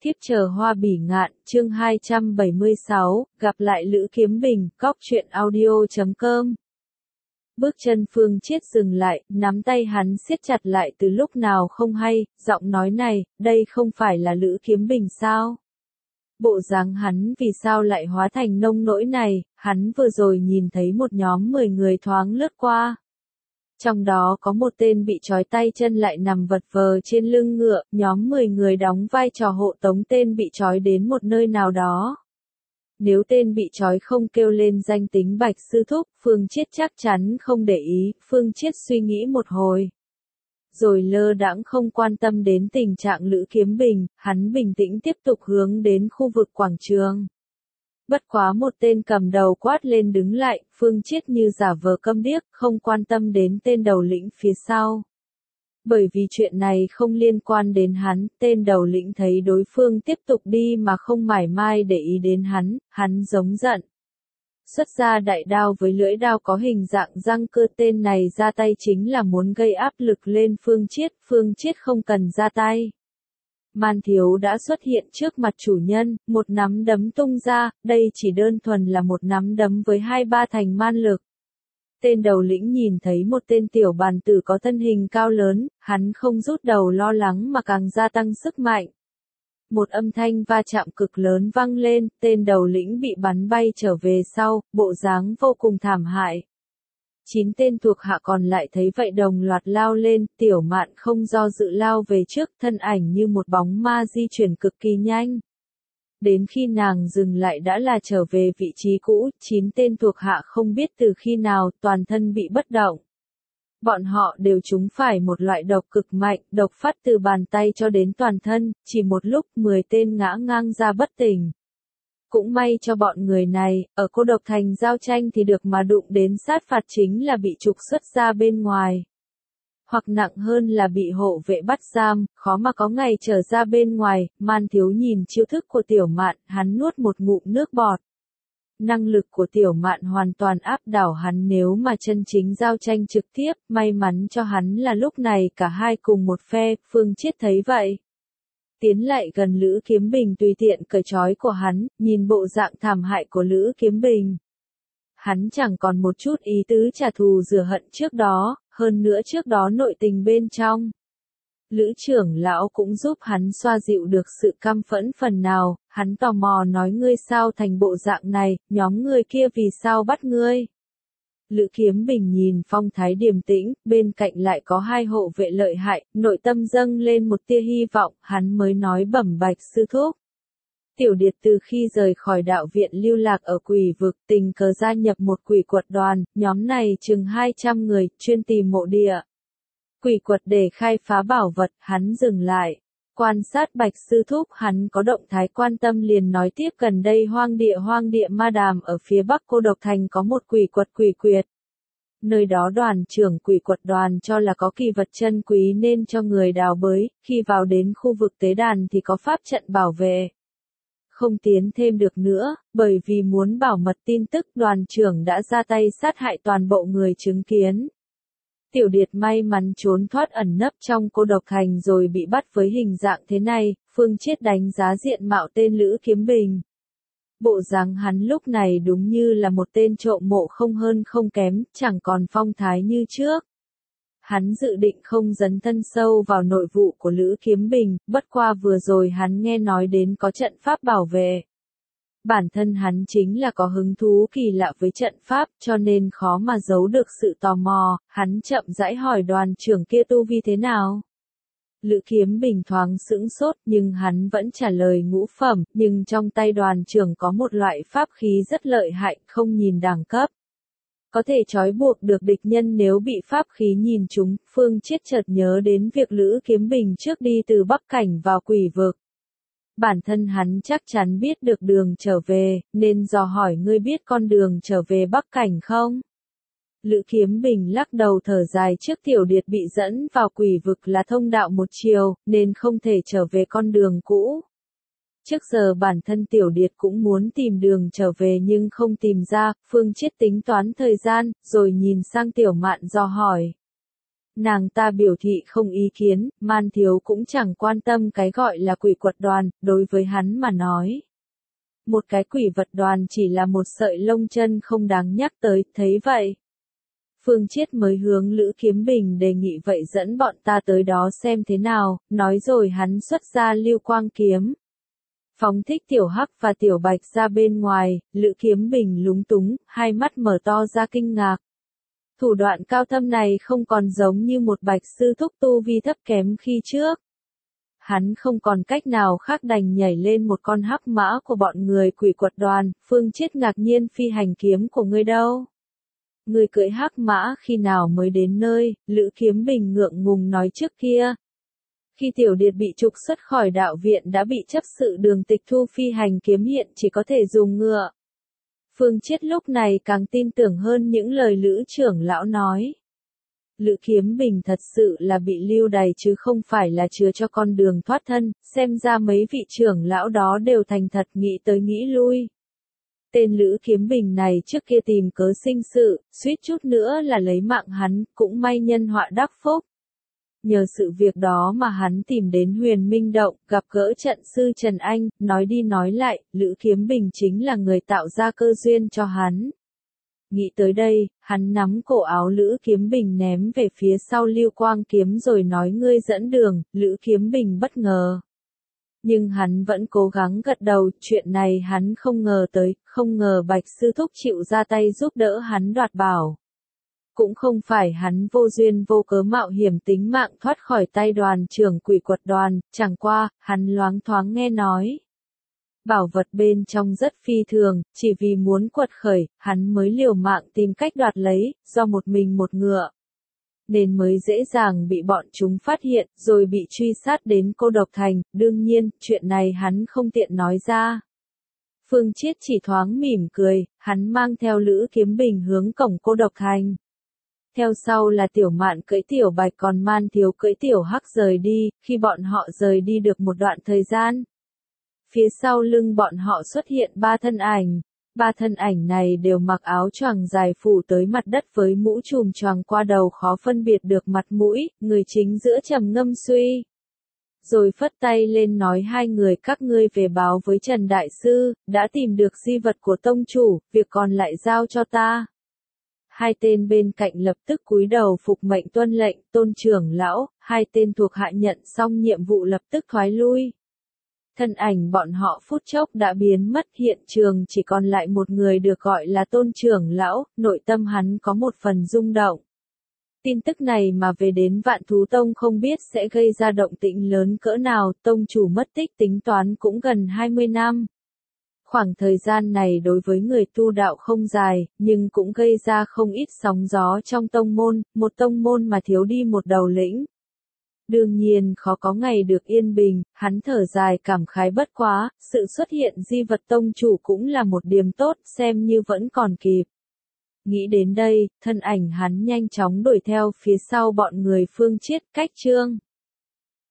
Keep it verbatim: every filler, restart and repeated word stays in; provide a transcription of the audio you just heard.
Thiếp chờ hoa bỉ ngạn, chương hai trăm bảy mươi sáu, gặp lại Lữ Kiếm Bình, cóc truyện audio chấm com. Bước chân Phương Chiết dừng lại, nắm tay hắn siết chặt lại từ lúc nào không hay, giọng nói này, đây không phải là Lữ Kiếm Bình sao? Bộ dáng hắn vì sao lại hóa thành nông nỗi này, hắn vừa rồi nhìn thấy một nhóm mười người thoáng lướt qua. Trong đó có một tên bị trói tay chân lại nằm vật vờ trên lưng ngựa, nhóm mười người đóng vai trò hộ tống tên bị trói đến một nơi nào đó. Nếu tên bị trói không kêu lên danh tính Bạch Sư Thúc, Phương Chiết chắc chắn không để ý, Phương Chiết suy nghĩ một hồi. Rồi lơ đãng không quan tâm đến tình trạng Lữ Kiếm Bình, hắn bình tĩnh tiếp tục hướng đến khu vực quảng trường. Bất quá một tên cầm đầu quát lên đứng lại, Phương Chiết như giả vờ câm điếc, không quan tâm đến tên đầu lĩnh phía sau. Bởi vì chuyện này không liên quan đến hắn, tên đầu lĩnh thấy đối phương tiếp tục đi mà không mải mai để ý đến hắn, hắn giống giận. Xuất ra đại đao với lưỡi đao có hình dạng răng cưa, tên này ra tay chính là muốn gây áp lực lên Phương Chiết, Phương Chiết không cần ra tay. Man Thiếu đã xuất hiện trước mặt chủ nhân, một nắm đấm tung ra, đây chỉ đơn thuần là một nắm đấm với hai ba thành man lực. Tên đầu lĩnh nhìn thấy một tên tiểu bàn tử có thân hình cao lớn, hắn không rút đầu lo lắng mà càng gia tăng sức mạnh. Một âm thanh va chạm cực lớn vang lên, tên đầu lĩnh bị bắn bay trở về sau, bộ dáng vô cùng thảm hại. Chín tên thuộc hạ còn lại thấy vậy đồng loạt lao lên, Tiểu Mạn không do dự lao về trước, thân ảnh như một bóng ma di chuyển cực kỳ nhanh. Đến khi nàng dừng lại đã là trở về vị trí cũ, chín tên thuộc hạ không biết từ khi nào toàn thân bị bất động. Bọn họ đều trúng phải một loại độc cực mạnh, độc phát từ bàn tay cho đến toàn thân, chỉ một lúc mười tên ngã ngang ra bất tỉnh. Cũng may cho bọn người này, ở Cô Độc Thành giao tranh thì được mà đụng đến sát phạt chính là bị trục xuất ra bên ngoài. Hoặc nặng hơn là bị hộ vệ bắt giam, khó mà có ngày trở ra bên ngoài. Man Thiếu nhìn chiêu thức của Tiểu Mạn, hắn nuốt một ngụm nước bọt. Năng lực của Tiểu Mạn hoàn toàn áp đảo hắn nếu mà chân chính giao tranh trực tiếp, may mắn cho hắn là lúc này cả hai cùng một phe, Phương Chiết thấy vậy. Tiến lại gần Lữ Kiếm Bình tùy tiện cởi trói của hắn, nhìn bộ dạng thảm hại của Lữ Kiếm Bình. Hắn chẳng còn một chút ý tứ trả thù rửa hận trước đó, hơn nữa trước đó nội tình bên trong. Lữ trưởng lão cũng giúp hắn xoa dịu được sự căm phẫn phần nào, hắn tò mò nói ngươi sao thành bộ dạng này, nhóm người kia vì sao bắt ngươi. Lữ Kiếm Bình nhìn phong thái điềm tĩnh, bên cạnh lại có hai hộ vệ lợi hại, nội tâm dâng lên một tia hy vọng, hắn mới nói bẩm Bạch Sư Thúc. Tiểu Điệt từ khi rời khỏi đạo viện lưu lạc ở quỷ vực, tình cờ gia nhập một quỷ quật đoàn, nhóm này chừng hai trăm người, chuyên tìm mộ địa. Quỷ quật để khai phá bảo vật, hắn dừng lại. Quan sát Bạch Sư Thúc, hắn có động thái quan tâm liền nói tiếp, gần đây hoang địa hoang địa ma đàm ở phía bắc Cô Độc Thành có một quỷ quật quỷ quyệt. Nơi đó đoàn trưởng quỷ quật đoàn cho là có kỳ vật chân quý nên cho người đào bới, khi vào đến khu vực tế đàn thì có pháp trận bảo vệ. Không tiến thêm được nữa, bởi vì muốn bảo mật tin tức đoàn trưởng đã ra tay sát hại toàn bộ người chứng kiến. Tiểu Điệt may mắn trốn thoát ẩn nấp trong Cô Độc Thành rồi bị bắt với hình dạng thế này, Phương Chiết đánh giá diện mạo tên Lữ Kiếm Bình. Bộ dáng hắn lúc này đúng như là một tên trộm mộ không hơn không kém, chẳng còn phong thái như trước. Hắn dự định không dấn thân sâu vào nội vụ của Lữ Kiếm Bình, bất qua vừa rồi hắn nghe nói đến có trận pháp bảo vệ. Bản thân hắn chính là có hứng thú kỳ lạ với trận pháp, cho nên khó mà giấu được sự tò mò, hắn chậm rãi hỏi đoàn trưởng kia tu vi thế nào. Lữ Kiếm Bình thoáng sững sốt nhưng hắn vẫn trả lời ngũ phẩm, nhưng trong tay đoàn trưởng có một loại pháp khí rất lợi hại, không nhìn đẳng cấp. Có thể trói buộc được địch nhân nếu bị pháp khí nhìn trúng, Phương Chiết chợt nhớ đến việc Lữ Kiếm Bình trước đi từ Bắc Cảnh vào quỷ vực. Bản thân hắn chắc chắn biết được đường trở về, nên dò hỏi ngươi biết con đường trở về Bắc Cảnh không? Lữ Kiếm Bình lắc đầu thở dài trước Tiểu Điệt bị dẫn vào quỷ vực là thông đạo một chiều, nên không thể trở về con đường cũ. Trước giờ bản thân Tiểu Điệt cũng muốn tìm đường trở về nhưng không tìm ra, Phương Chiết tính toán thời gian, rồi nhìn sang Tiểu Mạn dò hỏi. Nàng ta biểu thị không ý kiến, Man Thiếu cũng chẳng quan tâm cái gọi là quỷ quật đoàn, đối với hắn mà nói. Một cái quỷ vật đoàn chỉ là một sợi lông chân không đáng nhắc tới, thấy vậy. Phương Chiết mới hướng Lữ Kiếm Bình đề nghị vậy dẫn bọn ta tới đó xem thế nào, nói rồi hắn xuất ra lưu quang kiếm. Phóng thích Tiểu Hắc và Tiểu Bạch ra bên ngoài, Lữ Kiếm Bình lúng túng, hai mắt mở to ra kinh ngạc. Thủ đoạn cao thâm này không còn giống như một bạch sư thúc tu vi thấp kém khi trước. Hắn không còn cách nào khác đành nhảy lên một con hắc mã của bọn người quỷ quật đoàn, Phương Chiết ngạc nhiên phi hành kiếm của ngươi đâu? Ngươi cưỡi hắc mã khi nào mới đến nơi, Lữ Kiếm Bình ngượng ngùng nói trước kia. Khi Tiểu Điệt bị trục xuất khỏi đạo viện đã bị chấp sự Đường Tịch thu phi hành kiếm hiện chỉ có thể dùng ngựa. Phương Chiết lúc này càng tin tưởng hơn những lời Lữ trưởng lão nói. Lữ Kiếm Bình thật sự là bị lưu đày chứ không phải là chứa cho con đường thoát thân, xem ra mấy vị trưởng lão đó đều thành thật nghĩ tới nghĩ lui. Tên Lữ Kiếm Bình này trước kia tìm cớ sinh sự, suýt chút nữa là lấy mạng hắn, cũng may nhân họa đắc phúc. Nhờ sự việc đó mà hắn tìm đến Huyền Minh Động, gặp gỡ trận sư Trần Anh, nói đi nói lại, Lữ Kiếm Bình chính là người tạo ra cơ duyên cho hắn. Nghĩ tới đây, hắn nắm cổ áo Lữ Kiếm Bình ném về phía sau lưu quang kiếm rồi nói ngươi dẫn đường, Lữ Kiếm Bình bất ngờ. Nhưng hắn vẫn cố gắng gật đầu, chuyện này hắn không ngờ tới, không ngờ Bạch Sư Thúc chịu ra tay giúp đỡ hắn đoạt bảo. Cũng không phải hắn vô duyên vô cớ mạo hiểm tính mạng thoát khỏi tay đoàn trưởng quỷ quật đoàn, chẳng qua, hắn loáng thoáng nghe nói. Bảo vật bên trong rất phi thường, chỉ vì muốn quật khởi, hắn mới liều mạng tìm cách đoạt lấy, do một mình một ngựa. Nên mới dễ dàng bị bọn chúng phát hiện, rồi bị truy sát đến Cô Độc Thành, đương nhiên, chuyện này hắn không tiện nói ra. Phương Chiết chỉ thoáng mỉm cười, hắn mang theo Lữ Kiếm Bình hướng cổng Cô Độc Thành. Theo sau là Tiểu Mạn cưỡi Tiểu Bạch còn Man Thiếu cưỡi Tiểu Hắc rời đi, khi bọn họ rời đi được một đoạn thời gian. Phía sau lưng bọn họ xuất hiện ba thân ảnh. Ba thân ảnh này đều mặc áo choàng dài phủ tới mặt đất với mũ trùm choàng qua đầu khó phân biệt được mặt mũi, người chính giữa trầm ngâm suy. Rồi phất tay lên nói hai người các ngươi về báo với Trần Đại Sư, đã tìm được di vật của tông chủ, việc còn lại giao cho ta. Hai tên bên cạnh lập tức cúi đầu phục mệnh tuân lệnh, Tôn trưởng lão, hai tên thuộc hạ nhận xong nhiệm vụ lập tức thoái lui. Thân ảnh bọn họ phút chốc đã biến mất, hiện trường chỉ còn lại một người được gọi là Tôn trưởng lão, nội tâm hắn có một phần rung động. Tin tức này mà về đến Vạn Thú Tông không biết sẽ gây ra động tĩnh lớn cỡ nào, tông chủ mất tích tính toán cũng gần hai mươi năm. Khoảng thời gian này đối với người tu đạo không dài, nhưng cũng gây ra không ít sóng gió trong tông môn, một tông môn mà thiếu đi một đầu lĩnh. Đương nhiên khó có ngày được yên bình, hắn thở dài cảm khái bất quá, sự xuất hiện di vật tông chủ cũng là một điểm tốt, xem như vẫn còn kịp. Nghĩ đến đây, thân ảnh hắn nhanh chóng đuổi theo phía sau bọn người Phương Chiết, cách Trương